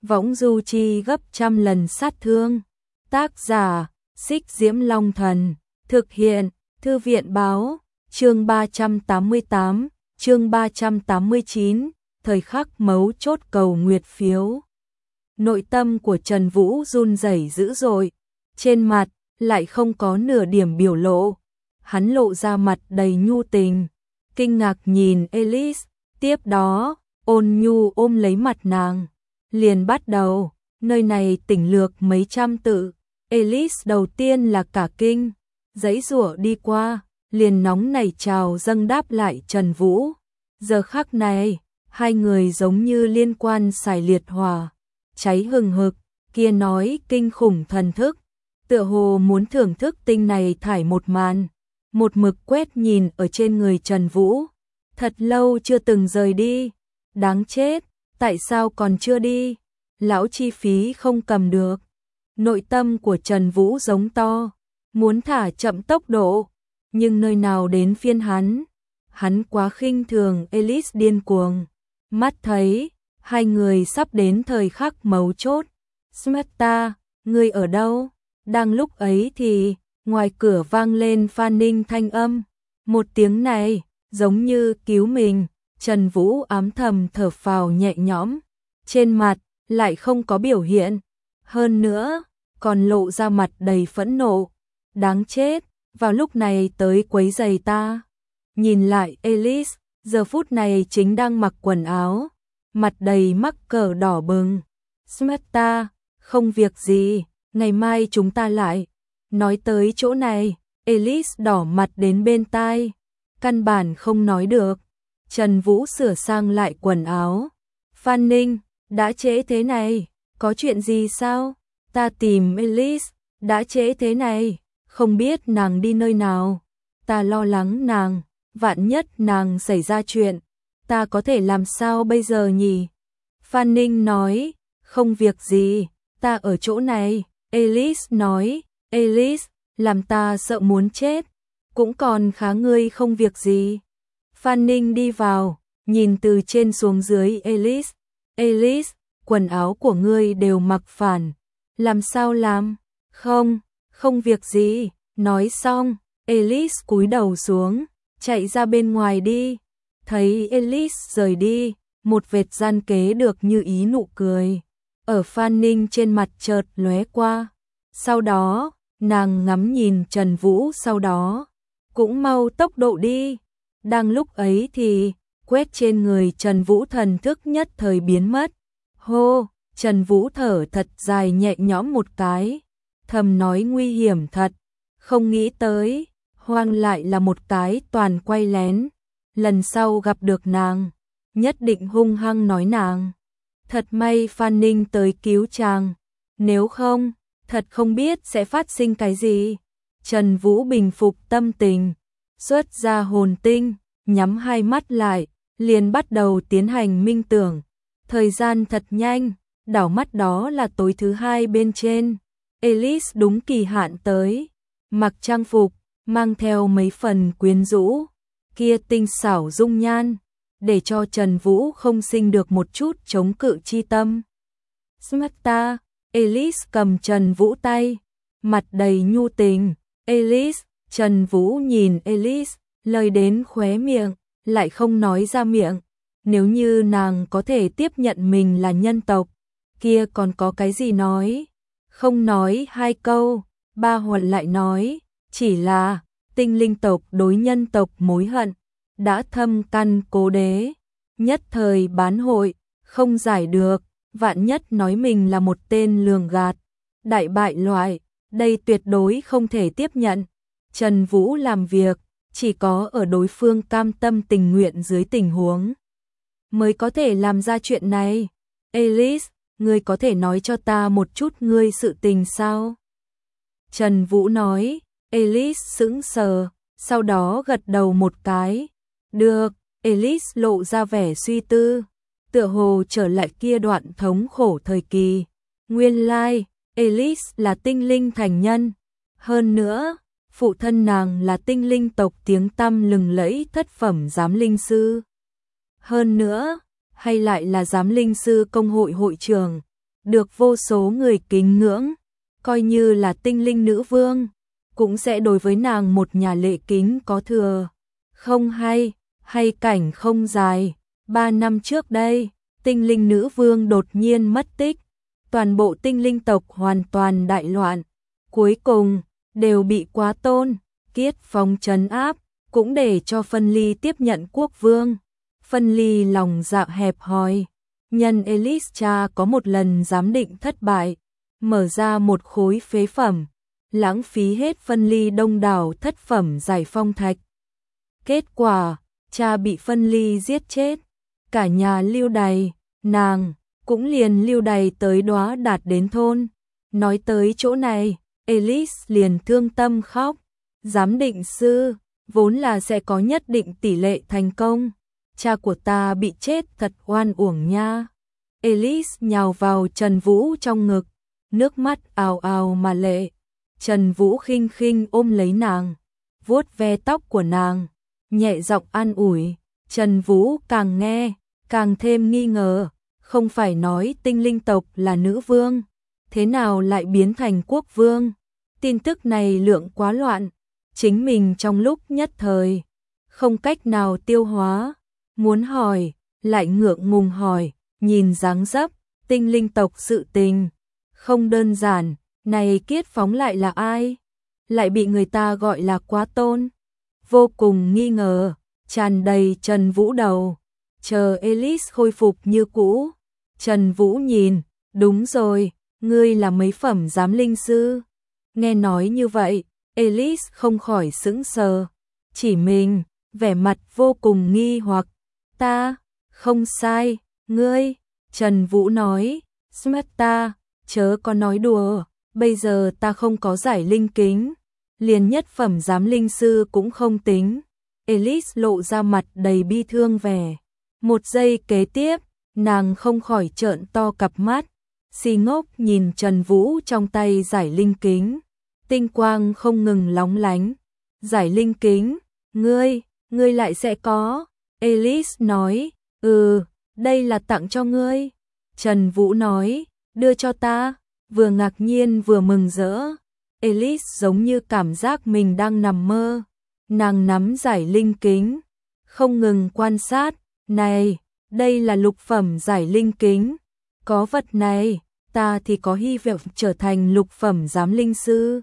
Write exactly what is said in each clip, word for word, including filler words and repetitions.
võng du chi gấp trăm lần sát thương. Tác giả, Xích Diễm Long Thần, thực hiện, Thư viện Báo, chương ba trăm tám mươi tám, chương ba trăm tám mươi chín, thời khắc mấu chốt cầu nguyệt phiếu. Nội tâm của Trần Vũ run rẩy dữ dội, trên mặt lại không có nửa điểm biểu lộ. Hắn lộ ra mặt đầy nhu tình, kinh ngạc nhìn Elise, tiếp đó, ôn nhu ôm lấy mặt nàng. Liền bắt đầu, nơi này tỉnh lược mấy trăm tự. Elise đầu tiên là cả kinh, giãy giụa đi qua, liền nóng nảy trào dâng đáp lại Trần Vũ. Giờ khắc này, hai người giống như liên quan xài liệt hỏa, cháy hừng hực, kia nói kinh khủng thần thức, tựa hồ muốn thưởng thức tinh này thải một màn, một mực quét nhìn ở trên người Trần Vũ, thật lâu chưa từng rời đi, đáng chết, tại sao còn chưa đi, lão chi phí không cầm được. Nội tâm của Trần Vũ giống to, muốn thả chậm tốc độ, nhưng nơi nào đến phiên hắn, hắn quá khinh thường Elise điên cuồng, mắt thấy, hai người sắp đến thời khắc mấu chốt. Smarta, ngươi ở đâu? Đang lúc ấy thì, ngoài cửa vang lên Phan Ninh thanh âm, một tiếng này, giống như cứu mình, Trần Vũ ám thầm thở phào nhẹ nhõm, trên mặt, lại không có biểu hiện, hơn nữa, còn lộ ra mặt đầy phẫn nộ, đáng chết, vào lúc này tới quấy giày ta. Nhìn lại Elise, giờ phút này chính đang mặc quần áo, mặt đầy mắc cỡ đỏ bừng. Smarta, không việc gì, ngày mai chúng ta lại. Nói tới chỗ này, Elise đỏ mặt đến bên tai, căn bản không nói được. Trần Vũ sửa sang lại quần áo. Phan Ninh, đã trễ thế này, có chuyện gì sao? Ta tìm Elise, đã trễ thế này, không biết nàng đi nơi nào. Ta lo lắng nàng, vạn nhất nàng xảy ra chuyện, ta có thể làm sao bây giờ nhỉ? Phan Ninh nói, không việc gì, ta ở chỗ này. Elise nói, Elise, làm ta sợ muốn chết, cũng còn khá ngươi không việc gì. Phan Ninh đi vào, nhìn từ trên xuống dưới Elise. Elise, quần áo của ngươi đều mặc phản, làm sao làm? Không, không việc gì. Nói xong, Elise cúi đầu xuống, chạy ra bên ngoài đi. Thấy Elise rời đi, một vệt gian kế được như ý nụ cười ở Phan Ninh trên mặt chợt lóe qua. Sau đó, nàng ngắm nhìn Trần Vũ, sau đó cũng mau tốc độ đi. Đang lúc ấy thì, quét trên người Trần Vũ thần thức nhất thời biến mất. Hô, Trần Vũ thở thật dài nhẹ nhõm một cái, thầm nói nguy hiểm thật, không nghĩ tới, hoang lại là một cái toàn quay lén. Lần sau gặp được nàng, nhất định hung hăng nói nàng. Thật may Phan Ninh tới cứu chàng, nếu không, thật không biết sẽ phát sinh cái gì. Trần Vũ bình phục tâm tình, xuất ra hồn tinh, nhắm hai mắt lại, liền bắt đầu tiến hành minh tưởng. Thời gian thật nhanh, đảo mắt đó là tối thứ hai bên trên. Elise đúng kỳ hạn tới, mặc trang phục, mang theo mấy phần quyến rũ, kia tinh xảo dung nhan, để cho Trần Vũ không sinh được một chút chống cự chi tâm. Smarta, Elise cầm Trần Vũ tay, mặt đầy nhu tình. Elise, Trần Vũ nhìn Elise, lời đến khóe miệng, lại không nói ra miệng. Nếu như nàng có thể tiếp nhận mình là nhân tộc, kia còn có cái gì nói. Không nói hai câu, ba huận lại nói, chỉ là tinh linh tộc đối nhân tộc mối hận đã thâm căn cố đế, nhất thời bán hội, không giải được, vạn nhất nói mình là một tên lường gạt, đại bại loại, đây tuyệt đối không thể tiếp nhận. Trần Vũ làm việc, chỉ có ở đối phương cam tâm tình nguyện dưới tình huống mới có thể làm ra chuyện này. Elise, ngươi có thể nói cho ta một chút ngươi sự tình sao? Trần Vũ nói. Elise sững sờ, sau đó gật đầu một cái. Được. Elise lộ ra vẻ suy tư, tựa hồ trở lại kia đoạn thống khổ thời kỳ. Nguyên lai, Elise là tinh linh thành nhân. Hơn nữa, phụ thân nàng là tinh linh tộc tiếng tăm lừng lẫy thất phẩm giám linh sư. Hơn nữa, hay lại là giám linh sư công hội hội trưởng. được vô số người kính ngưỡng, coi như là tinh linh nữ vương, cũng sẽ đối với nàng một nhà lễ kính có thừa. Không hay, hay cảnh không dài, ba năm trước đây, tinh linh nữ vương đột nhiên mất tích, toàn bộ tinh linh tộc hoàn toàn đại loạn, cuối cùng đều bị Quá Tôn, Kiết Phong trấn áp, cũng để cho Phân Ly tiếp nhận quốc vương. Phân Ly lòng dạ hẹp hòi, nhân Elisha có một lần giám định thất bại, mở ra một khối phế phẩm, lãng phí hết Phân Ly đông đảo thất phẩm giải phong thạch. Kết quả, cha bị Phân Ly giết chết, cả nhà lưu đày, nàng cũng liền lưu đày tới Đóa Đạt đến thôn. Nói tới chỗ này, Elise liền thương tâm khóc. Giám định sư, vốn là sẽ có nhất định tỷ lệ thành công. Cha của ta bị chết thật oan uổng nha. Elise nhào vào Trần Vũ trong ngực, nước mắt ào ào mà lệ. Trần Vũ khinh khinh ôm lấy nàng, vuốt ve tóc của nàng, nhẹ giọng an ủi. Trần Vũ càng nghe, càng thêm nghi ngờ, không phải nói tinh linh tộc là nữ vương, thế nào lại biến thành quốc vương? Tin tức này lượng quá loạn, chính mình trong lúc nhất thời, không cách nào tiêu hóa, muốn hỏi, lại ngượng ngùng hỏi, nhìn dáng dấp, tinh linh tộc sự tình, không đơn giản, này Kiết Phóng lại là ai? Lại bị người ta gọi là Quá Tôn, vô cùng nghi ngờ, tràn đầy Trần Vũ đầu, chờ Elise khôi phục như cũ. Trần Vũ nhìn, đúng rồi, ngươi là mấy phẩm giám linh sư. Nghe nói như vậy, Elise không khỏi sững sờ, chỉ mình, vẻ mặt vô cùng nghi hoặc. Ta, không sai, ngươi, Trần Vũ nói, Smarta, chớ có nói đùa, bây giờ ta không có giải linh kính, liền nhất phẩm giám linh sư cũng không tính. Elise lộ ra mặt đầy bi thương vẻ. Một giây kế tiếp, nàng không khỏi trợn to cặp mắt, si ngốc nhìn Trần Vũ trong tay giải linh kính, tinh quang không ngừng lóng lánh. Giải linh kính, ngươi, ngươi lại sẽ có? Elise nói, ừ, đây là tặng cho ngươi. Trần Vũ nói, đưa cho ta, vừa ngạc nhiên vừa mừng rỡ. Elise giống như cảm giác mình đang nằm mơ, nàng nắm giải linh kính, không ngừng quan sát, này, đây là lục phẩm giải linh kính, có vật này, ta thì có hy vọng trở thành lục phẩm giám linh sư.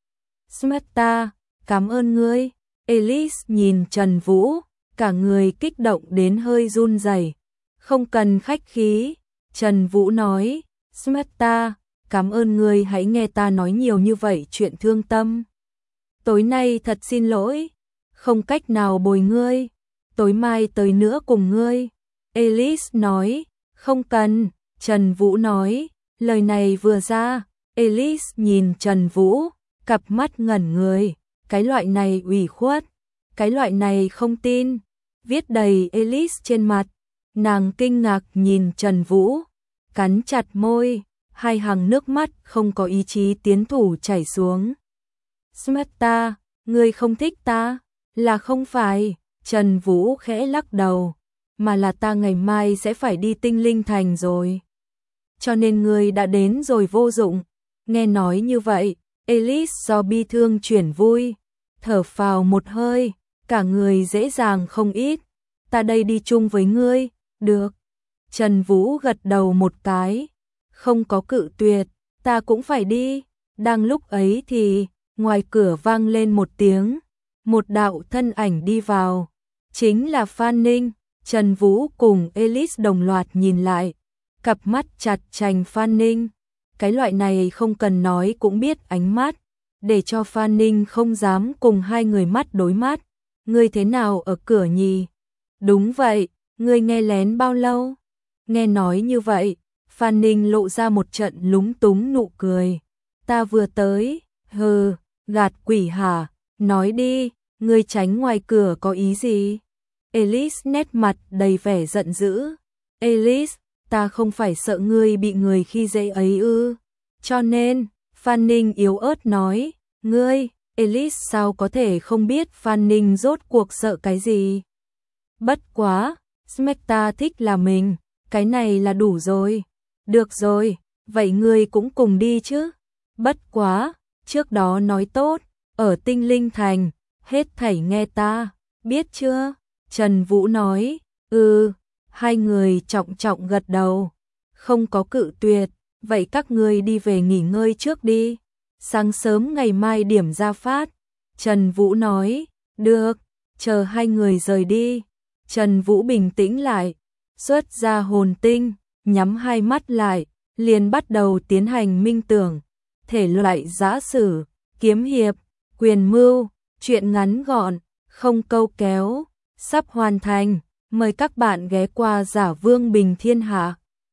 Smarta, cảm ơn ngươi. Elise nhìn Trần Vũ, cả người kích động đến hơi run rẩy. Không cần khách khí, Trần Vũ nói, Smarta, cảm ơn ngươi, hãy nghe ta nói nhiều như vậy chuyện thương tâm. Tối nay thật xin lỗi, không cách nào bồi ngươi, tối mai tới nữa cùng ngươi. Elise nói, không cần. Trần Vũ nói, lời này vừa ra, Elise nhìn Trần Vũ, cặp mắt ngẩn người, cái loại này ủy khuất, cái loại này không tin, viết đầy Elise trên mặt. Nàng kinh ngạc nhìn Trần Vũ, cắn chặt môi, hai hàng nước mắt không có ý chí tiến thủ chảy xuống. Smarta, ngươi không thích ta? Là không phải, Trần Vũ khẽ lắc đầu, mà là ta ngày mai sẽ phải đi Tinh Linh Thành rồi. Cho nên ngươi đã đến rồi vô dụng. Nghe nói như vậy, Elise do bi thương chuyển vui, thở phào một hơi, cả người dễ dàng không ít. Ta đây đi chung với ngươi, được. Trần Vũ gật đầu một cái, không có cự tuyệt, ta cũng phải đi. Đang lúc ấy thì, ngoài cửa vang lên một tiếng, một đạo thân ảnh đi vào, chính là Phan Ninh. Trần Vũ cùng Elise đồng loạt nhìn lại, cặp mắt chặt chành Phan Ninh, cái loại này không cần nói cũng biết ánh mắt, để cho Phan Ninh không dám cùng hai người mắt đối mắt. Ngươi thế nào ở cửa nhỉ? Đúng vậy, ngươi nghe lén bao lâu? Nghe nói như vậy, Phan Ninh lộ ra một trận lúng túng nụ cười. Ta vừa tới, hừ, gạt quỷ hả? Nói đi, ngươi tránh ngoài cửa có ý gì? Elise nét mặt đầy vẻ giận dữ. Elise, ta không phải sợ ngươi bị người khi dễ ấy ư? Cho nên, Phan Ninh yếu ớt nói, ngươi, Elise sao có thể không biết Phan Ninh rốt cuộc sợ cái gì? Bất quá, Smecta thích là mình, cái này là đủ rồi. Được rồi, vậy ngươi cũng cùng đi chứ? Bất quá, trước đó nói tốt, ở Tinh Linh Thành, hết thảy nghe ta, biết chưa? Trần Vũ nói, ừ, hai người trọng trọng gật đầu, không có cự tuyệt, vậy các ngươi đi về nghỉ ngơi trước đi, sáng sớm ngày mai điểm ra phát. Trần Vũ nói, được, chờ hai người rời đi. Trần Vũ bình tĩnh lại, xuất ra hồn tinh, nhắm hai mắt lại, liền bắt đầu tiến hành minh tưởng, thể loại giã sử, kiếm hiệp, quyền mưu, truyện ngắn gọn, không câu kéo, sắp hoàn thành, mời các bạn ghé qua Giả Vương Bình Thiên Hạ.